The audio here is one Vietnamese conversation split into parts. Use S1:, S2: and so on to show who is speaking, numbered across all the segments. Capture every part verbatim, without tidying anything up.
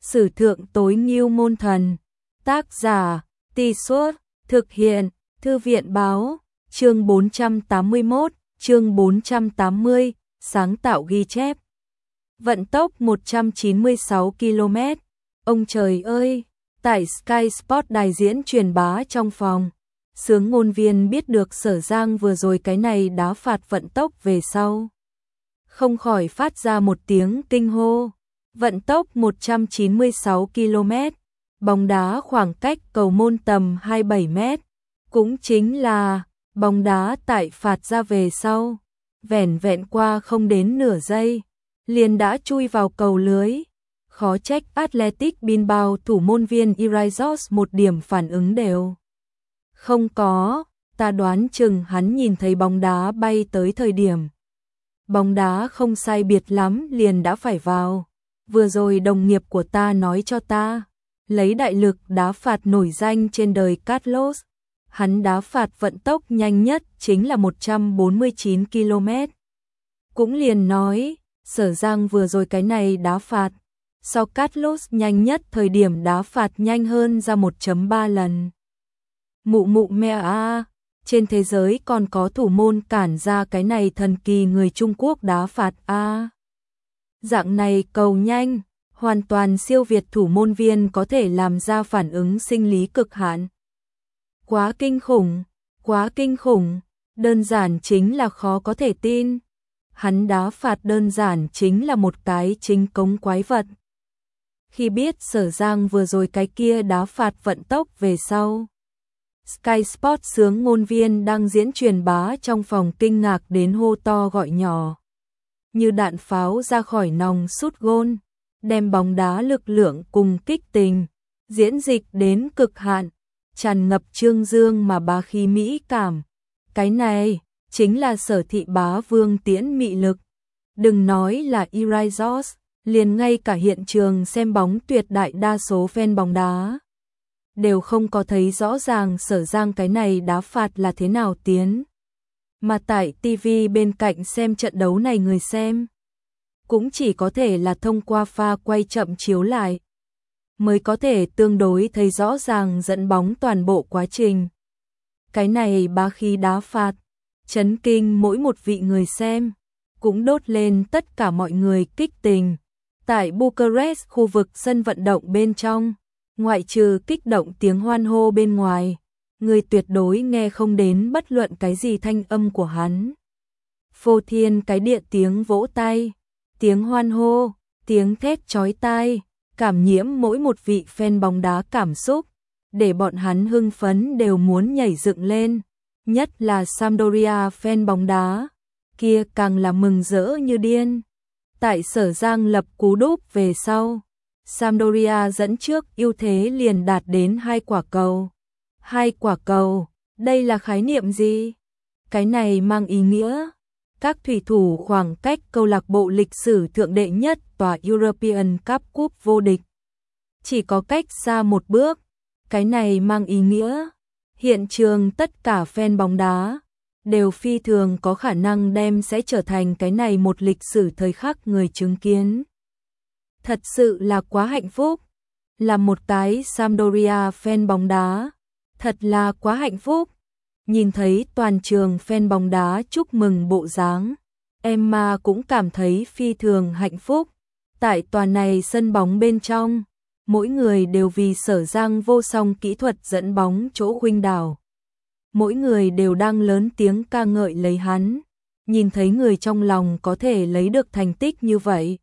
S1: Sử thượng tối ngưu môn thần. Tác giả, Tì Suốt, thực hiện, Thư viện báo, chương bốn trăm tám mươi mốt, chương bốn trăm tám mươi, sáng tạo ghi chép. Vận tốc một trăm chín mươi sáu ki lô mét. Ông trời ơi, tại Sky Sport đài diễn truyền bá trong phòng. Sướng ngôn viên biết được Sở Giang vừa rồi cái này đá phạt vận tốc về sau. Không khỏi phát ra một tiếng kinh hô. Vận tốc một trăm chín mươi sáu ki lô mét, bóng đá khoảng cách cầu môn tầm hai mươi bảy mét, cũng chính là bóng đá tại phạt ra về sau, vẻn vẹn qua không đến nửa giây, liền đã chui vào cầu lưới. Khó trách Athletic Bilbao thủ môn viên Irizos một điểm phản ứng đều không có, ta đoán chừng hắn nhìn thấy bóng đá bay tới thời điểm. Bóng đá không sai biệt lắm liền đã phải vào. Vừa rồi đồng nghiệp của ta nói cho ta, lấy đại lực đá phạt nổi danh trên đời Carlos, hắn đá phạt vận tốc nhanh nhất chính là một trăm bốn mươi chín ki lô mét. Cũng liền nói, Sở Giang vừa rồi cái này đá phạt, so Carlos nhanh nhất thời điểm đá phạt nhanh hơn ra một phẩy ba lần. Mụ mụ mẹ a, trên thế giới còn có thủ môn cản ra cái này thần kỳ người Trung Quốc đá phạt a. Dạng này cầu nhanh, hoàn toàn siêu việt thủ môn viên có thể làm ra phản ứng sinh lý cực hạn. Quá kinh khủng, quá kinh khủng, đơn giản chính là khó có thể tin. Hắn đá phạt đơn giản chính là một cái chính cống quái vật. Khi biết Sở Giang vừa rồi cái kia đá phạt vận tốc về sau, Sky Sport sướng ngôn viên đang diễn truyền bá trong phòng kinh ngạc đến hô to gọi nhỏ. Như đạn pháo ra khỏi nòng sút gôn, đem bóng đá lực lượng cùng kích tình, diễn dịch đến cực hạn, tràn ngập trương dương mà bá khí mỹ cảm. Cái này, chính là Sở thị bá vương tiễn mị lực. Đừng nói là Irizos, liền ngay cả hiện trường xem bóng tuyệt đại đa số fan bóng đá đều không có thấy rõ ràng Sở Giang cái này đá phạt là thế nào tiến. Mà tại ti vi bên cạnh xem trận đấu này người xem cũng chỉ có thể là thông qua pha quay chậm chiếu lại mới có thể tương đối thấy rõ ràng dẫn bóng toàn bộ quá trình. Cái này bá khí đá phạt, chấn kinh mỗi một vị người xem, cũng đốt lên tất cả mọi người kích tình. Tại Bucharest khu vực sân vận động bên trong, ngoại trừ kích động tiếng hoan hô bên ngoài, người tuyệt đối nghe không đến bất luận cái gì thanh âm của hắn. Phô thiên cái địa tiếng vỗ tay, tiếng hoan hô, tiếng thét chói tai, cảm nhiễm mỗi một vị fan bóng đá cảm xúc, để bọn hắn hưng phấn đều muốn nhảy dựng lên. Nhất là Sampdoria fan bóng đá, kia càng là mừng rỡ như điên. Tại Sở Giang lập cú đúp về sau, Sampdoria dẫn trước ưu thế liền đạt đến hai quả cầu. Hai quả cầu, đây là khái niệm gì? Cái này mang ý nghĩa các thủy thủ khoảng cách câu lạc bộ lịch sử thượng đệ nhất tòa European Cup cúp vô địch chỉ có cách xa một bước. Cái này mang ý nghĩa hiện trường tất cả fan bóng đá đều phi thường có khả năng đem sẽ trở thành cái này một lịch sử thời khắc người chứng kiến. Thật sự là quá hạnh phúc, là một cái Sampdoria fan bóng đá, thật là quá hạnh phúc. Nhìn thấy toàn trường fan bóng đá chúc mừng bộ dáng, Emma cũng cảm thấy phi thường hạnh phúc. Tại tòa này sân bóng bên trong, mỗi người đều vì Sở Giang vô song kỹ thuật dẫn bóng chỗ khuynh đảo. Mỗi người đều đang lớn tiếng ca ngợi lấy hắn, nhìn thấy người trong lòng có thể lấy được thành tích như vậy.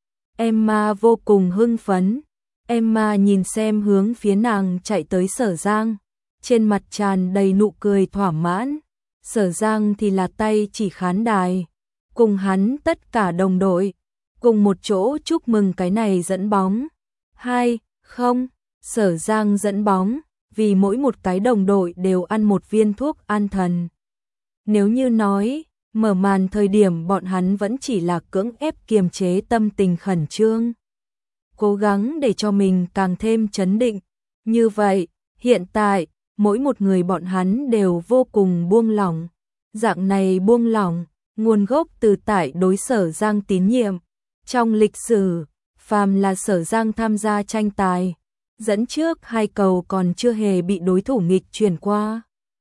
S1: Emma vô cùng hưng phấn. Emma nhìn xem hướng phía nàng chạy tới Sở Giang, trên mặt tràn đầy nụ cười thỏa mãn. Sở Giang thì là tay chỉ khán đài, cùng hắn tất cả đồng đội, cùng một chỗ chúc mừng cái này dẫn bóng. Hai, không, Sở Giang dẫn bóng, vì mỗi một cái đồng đội đều ăn một viên thuốc an thần. Nếu như nói, mở màn thời điểm bọn hắn vẫn chỉ là cưỡng ép kiềm chế tâm tình khẩn trương, cố gắng để cho mình càng thêm chấn định. Như vậy, hiện tại, mỗi một người bọn hắn đều vô cùng buông lỏng. Dạng này buông lỏng, nguồn gốc từ tại đối Sở Giang tín nhiệm. Trong lịch sử, phàm là Sở Giang tham gia tranh tài, dẫn trước hai cầu còn chưa hề bị đối thủ nghịch chuyển qua.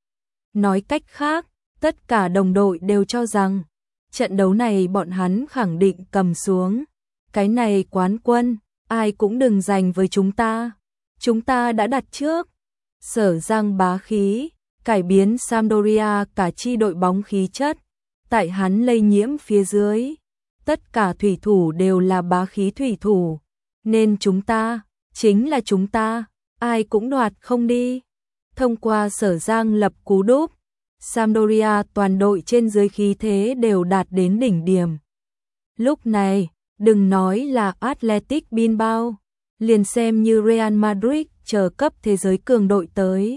S1: Nói cách khác, tất cả đồng đội đều cho rằng, trận đấu này bọn hắn khẳng định cầm xuống. Cái này quán quân, ai cũng đừng giành với chúng ta. Chúng ta đã đặt trước. Sở Giang bá khí, cải biến Sampdoria cả chi đội bóng khí chất. Tại hắn lây nhiễm phía dưới. Tất cả thủy thủ đều là bá khí thủy thủ. Nên chúng ta, chính là chúng ta, ai cũng đoạt không đi. Thông qua Sở Giang lập cú đúp, Sampdoria toàn đội trên dưới khí thế đều đạt đến đỉnh điểm. Lúc này, đừng nói là Athletic Bilbao, liền xem như Real Madrid chờ cấp thế giới cường đội tới.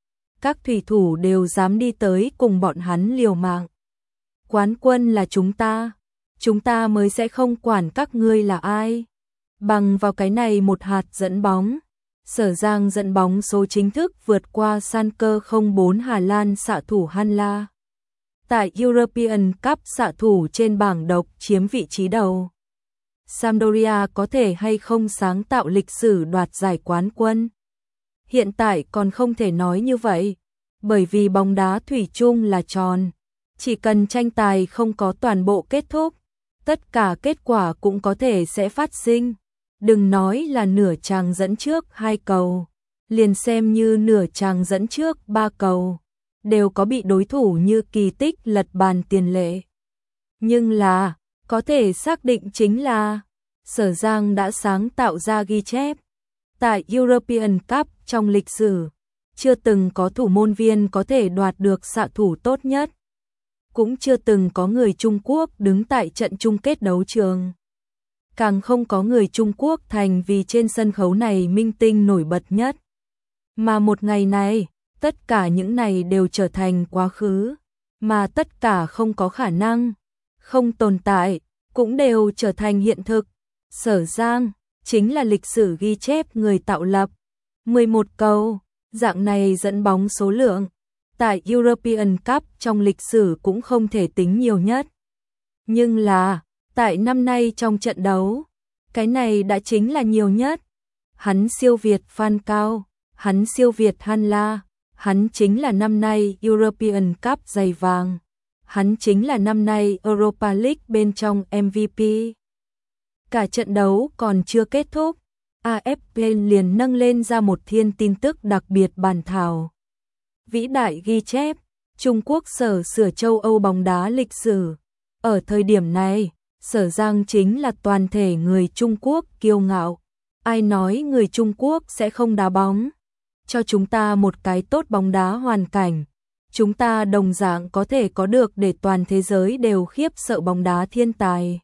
S1: Các thủy thủ đều dám đi tới cùng bọn hắn liều mạng. Quán quân là chúng ta, chúng ta mới sẽ không quản các ngươi là ai. Bằng vào cái này một hạt dẫn bóng, Sở Giang dẫn bóng số chính thức vượt qua Schalke không bốn Hà Lan xạ thủ Hanla. Tại European Cup xạ thủ trên bảng độc chiếm vị trí đầu. Sampdoria có thể hay không sáng tạo lịch sử đoạt giải quán quân? Hiện tại còn không thể nói như vậy, bởi vì bóng đá thủy chung là tròn. Chỉ cần tranh tài không có toàn bộ kết thúc, tất cả kết quả cũng có thể sẽ phát sinh. Đừng nói là nửa chàng dẫn trước hai cầu, liền xem như nửa chàng dẫn trước ba cầu, đều có bị đối thủ như kỳ tích lật bàn tiền lệ. Nhưng là, có thể xác định chính là, Sở Giang đã sáng tạo ra ghi chép. Tại European Cup trong lịch sử, chưa từng có thủ môn viên có thể đoạt được xạ thủ tốt nhất. Cũng chưa từng có người Trung Quốc đứng tại trận chung kết đấu trường. Càng không có người Trung Quốc thành vì trên sân khấu này minh tinh nổi bật nhất. Mà một ngày này, tất cả những này đều trở thành quá khứ, mà tất cả không có khả năng, không tồn tại, cũng đều trở thành hiện thực. Sở Giang chính là lịch sử ghi chép người tạo lập. mười một cầu, dạng này dẫn bóng số lượng, tại European Cup trong lịch sử cũng không thể tính nhiều nhất. Nhưng là, tại năm nay trong trận đấu, cái này đã chính là nhiều nhất. Hắn siêu việt Falcao, hắn siêu việt Hanla, hắn chính là năm nay European Cup giày vàng, hắn chính là năm nay Europa League bên trong em vê pê. Cả trận đấu còn chưa kết thúc, a ép pê liền nâng lên ra một thiên tin tức đặc biệt bản thảo. Vĩ đại ghi chép, Trung Quốc sở sửa châu Âu bóng đá lịch sử. Ở thời điểm này, Sở Giang chính là toàn thể người Trung Quốc kiêu ngạo. Ai nói người Trung Quốc sẽ không đá bóng? Cho chúng ta một cái tốt bóng đá hoàn cảnh. Chúng ta đồng dạng có thể có được để toàn thế giới đều khiếp sợ bóng đá thiên tài.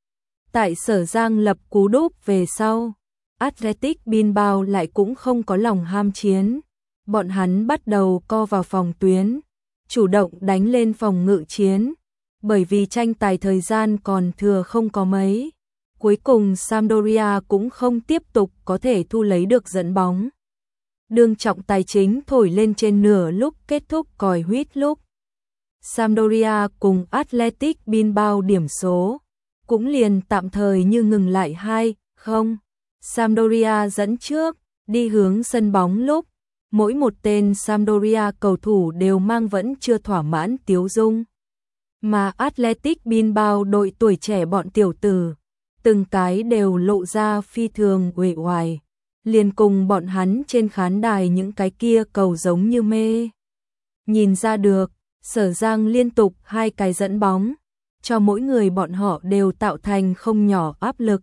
S1: Tại Sở Giang lập cú đúp về sau, Athletic Bilbao lại cũng không có lòng ham chiến. Bọn hắn bắt đầu co vào phòng tuyến, chủ động đánh lên phòng ngự chiến. Bởi vì tranh tài thời gian còn thừa không có mấy, cuối cùng Sampdoria cũng không tiếp tục có thể thu lấy được dẫn bóng. Đương trọng tài chính thổi lên trên nửa lúc kết thúc còi huýt lúc. Sampdoria cùng Athletic Bilbao điểm số, cũng liền tạm thời như ngừng lại hai không. Sampdoria dẫn trước, đi hướng sân bóng lúc, mỗi một tên Sampdoria cầu thủ đều mang vẫn chưa thỏa mãn tiếu dung. Mà Athletic Bilbao đội tuổi trẻ bọn tiểu tử, từng cái đều lộ ra phi thường uể oải, liền cùng bọn hắn trên khán đài những cái kia cầu giống như mê. Nhìn ra được, Sở Giang liên tục hai cái dẫn bóng, cho mỗi người bọn họ đều tạo thành không nhỏ áp lực.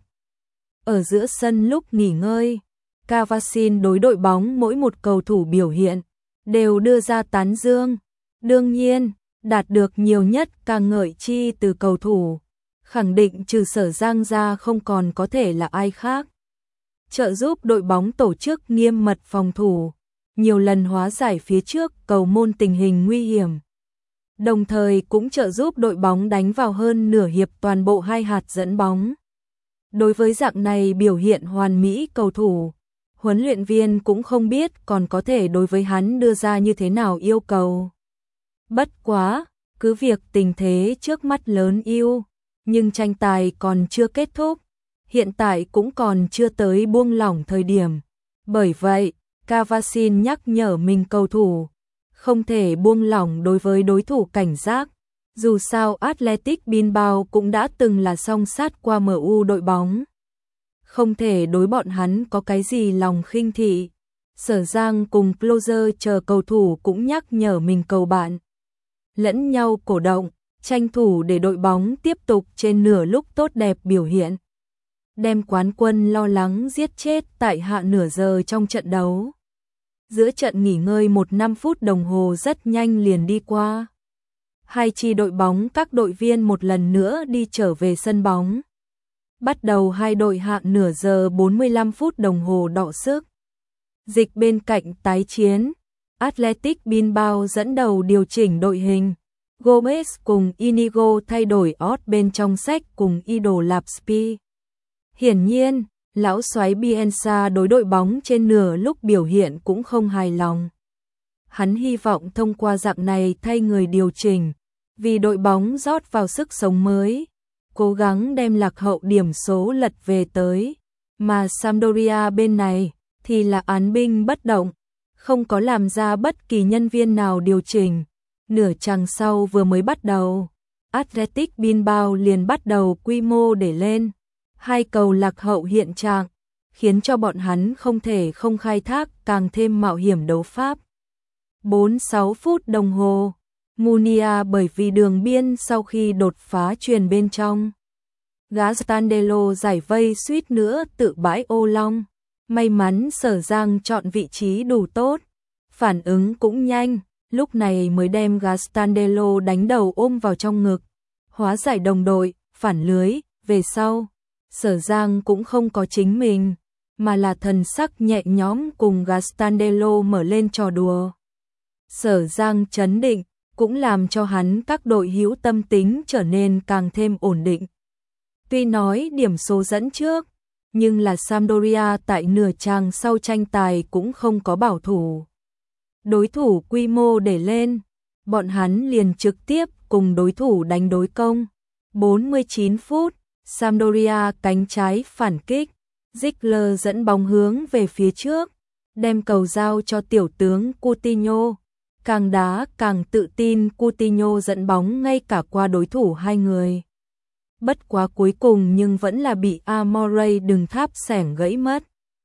S1: Ở giữa sân lúc nghỉ ngơi, Cavasin đối đội bóng mỗi một cầu thủ biểu hiện, đều đưa ra tán dương. Đương nhiên, đạt được nhiều nhất ca ngợi chi từ cầu thủ, khẳng định trừ Sở Giang ra không còn có thể là ai khác. Trợ giúp đội bóng tổ chức nghiêm mật phòng thủ, nhiều lần hóa giải phía trước cầu môn tình hình nguy hiểm. Đồng thời cũng trợ giúp đội bóng đánh vào hơn nửa hiệp toàn bộ hai hạt dẫn bóng. Đối với dạng này biểu hiện hoàn mỹ cầu thủ, huấn luyện viên cũng không biết còn có thể đối với hắn đưa ra như thế nào yêu cầu. Bất quá, cứ việc tình thế trước mắt lớn yêu, nhưng tranh tài còn chưa kết thúc. hiện tại cũng còn chưa tới buông lỏng thời điểm. Bởi vậy, Cavasin nhắc nhở mình cầu thủ không thể buông lỏng đối với đối thủ cảnh giác. Dù sao Athletic Bilbao cũng đã từng là song sát qua em u đội bóng. Không thể đối bọn hắn có cái gì lòng khinh thị. Sở Giang cùng Closer chờ cầu thủ cũng nhắc nhở mình cầu bạn. Lẫn nhau cổ động, tranh thủ để đội bóng tiếp tục trên nửa lúc tốt đẹp biểu hiện. Đem quán quân lo lắng giết chết tại hạ nửa giờ trong trận đấu. Giữa trận nghỉ ngơi một năm phút đồng hồ rất nhanh liền đi qua. Hai chi đội bóng các đội viên một lần nữa đi trở về sân bóng. Bắt đầu hai đội hạ nửa giờ bốn mươi lăm phút đồng hồ đọ sức. Dịch bên cạnh tái chiến, Athletic Bilbao dẫn đầu điều chỉnh đội hình. Gomez cùng Inigo thay đổi ót bên trong sách cùng Idol Lapspi. Hiển nhiên, lão soái Bielsa đối đội bóng trên nửa lúc biểu hiện cũng không hài lòng. Hắn hy vọng thông qua dạng này thay người điều chỉnh, vì đội bóng rót vào sức sống mới, cố gắng đem lạc hậu điểm số lật về tới. Mà Sampdoria bên này thì là án binh bất động, không có làm ra bất kỳ nhân viên nào điều chỉnh. Nửa chặng sau vừa mới bắt đầu, Athletic Bilbao liền bắt đầu quy mô để lên. Hai cầu lạc hậu hiện trạng, khiến cho bọn hắn không thể không khai thác càng thêm mạo hiểm đấu pháp. bốn mươi sáu phút đồng hồ, Munia bởi vì đường biên sau khi đột phá truyền bên trong. Gastandelo giải vây suýt nữa tự bãi ô long. May mắn Sở Giang chọn vị trí đủ tốt, phản ứng cũng nhanh, lúc này mới đem Gastandelo đánh đầu ôm vào trong ngực. Hóa giải đồng đội, phản lưới, về sau. Sở Giang cũng không có chính mình, mà là thần sắc nhẹ nhõm cùng Gastandelo mở lên trò đùa. Sở Giang chấn định, cũng làm cho hắn các đội hữu tâm tính trở nên càng thêm ổn định. Tuy nói điểm số dẫn trước, nhưng là Sampdoria tại nửa chặng sau tranh tài cũng không có bảo thủ. Đối thủ quy mô để lên, bọn hắn liền trực tiếp cùng đối thủ đánh đối công. bốn mươi chín phút, Sampdoria cánh trái phản kích, Ziegler dẫn bóng hướng về phía trước, đem cầu giao cho tiểu tướng Coutinho. Càng đá càng tự tin, Coutinho dẫn bóng ngay cả qua đối thủ hai người. Bất quá cuối cùng nhưng vẫn là bị Amorey đừng tháp xẻng gãy mất.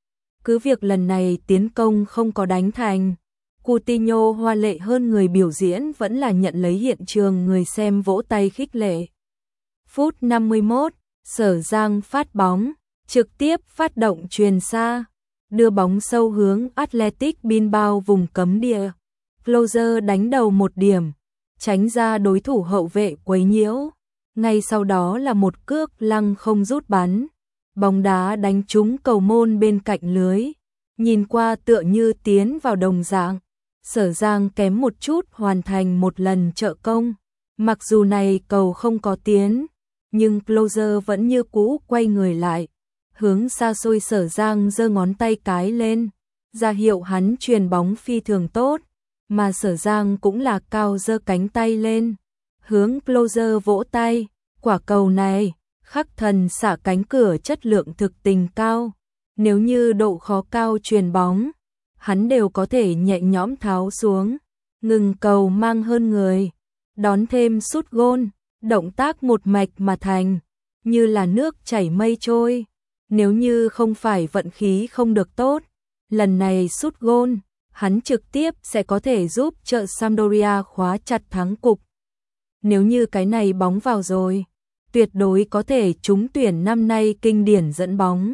S1: Cứ việc lần này tiến công không có đánh thành, Coutinho hoa lệ hơn người biểu diễn vẫn là nhận lấy hiện trường người xem vỗ tay khích lệ. Phút năm mươi mốt, Sở Giang phát bóng, trực tiếp phát động chuyền xa, đưa bóng sâu hướng Athletic Bilbao vùng cấm địa. Closer đánh đầu một điểm, tránh ra đối thủ hậu vệ quấy nhiễu. Ngay sau đó là một cước lăng không rút bắn, bóng đá đánh trúng cầu môn bên cạnh lưới, nhìn qua tựa như tiến vào đồng dạng. Sở Giang kém một chút hoàn thành một lần trợ công, mặc dù này cầu không có tiến, nhưng Closer vẫn như cũ quay người lại, hướng xa xôi Sở Giang giơ ngón tay cái lên, ra hiệu hắn truyền bóng phi thường tốt, mà Sở Giang cũng là cao giơ cánh tay lên, hướng Closer vỗ tay. Quả cầu này, khắc thần xả cánh cửa chất lượng thực tình cao, nếu như độ khó cao truyền bóng, hắn đều có thể nhẹ nhõm tháo xuống, ngừng cầu mang hơn người, đón thêm sút gôn, động tác một mạch mà thành, như là nước chảy mây trôi. Nếu như không phải vận khí không được tốt, lần này sút gôn, hắn trực tiếp sẽ có thể giúp trợ Sampdoria khóa chặt thắng cục. Nếu như cái này bóng vào rồi, tuyệt đối có thể trúng tuyển năm nay kinh điển dẫn bóng.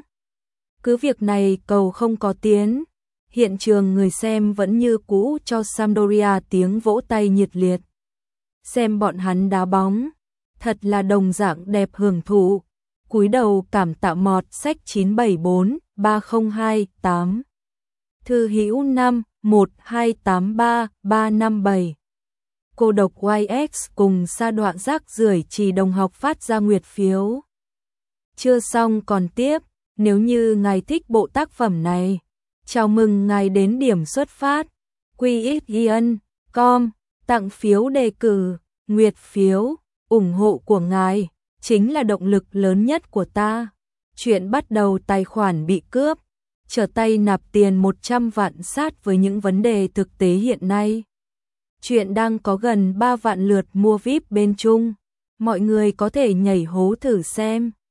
S1: Cứ việc này cầu không có tiến, hiện trường người xem vẫn như cũ cho Sampdoria tiếng vỗ tay nhiệt liệt. Xem bọn hắn đá bóng, thật là đồng dạng đẹp hưởng thụ. Cúi đầu cảm tạ mọt sách chín bảy bốn ba không hai tám. Thư hữu năm một hai tám ba ba năm bảy. Cô độc Y X cùng sa đoạn rác rưởi chỉ đồng học phát ra nguyệt phiếu. Chưa xong còn tiếp, nếu như ngài thích bộ tác phẩm này, chào mừng ngài đến điểm xuất phát, quy x ian chấm com, tặng phiếu đề cử, nguyệt phiếu, ủng hộ của ngài, chính là động lực lớn nhất của ta. Chuyện bắt đầu tài khoản bị cướp, trở tay nạp tiền một trăm vạn sát với những vấn đề thực tế hiện nay. Chuyện đang có gần ba vạn lượt mua vi ai pi bên Trung. Mọi người có thể nhảy hố thử xem.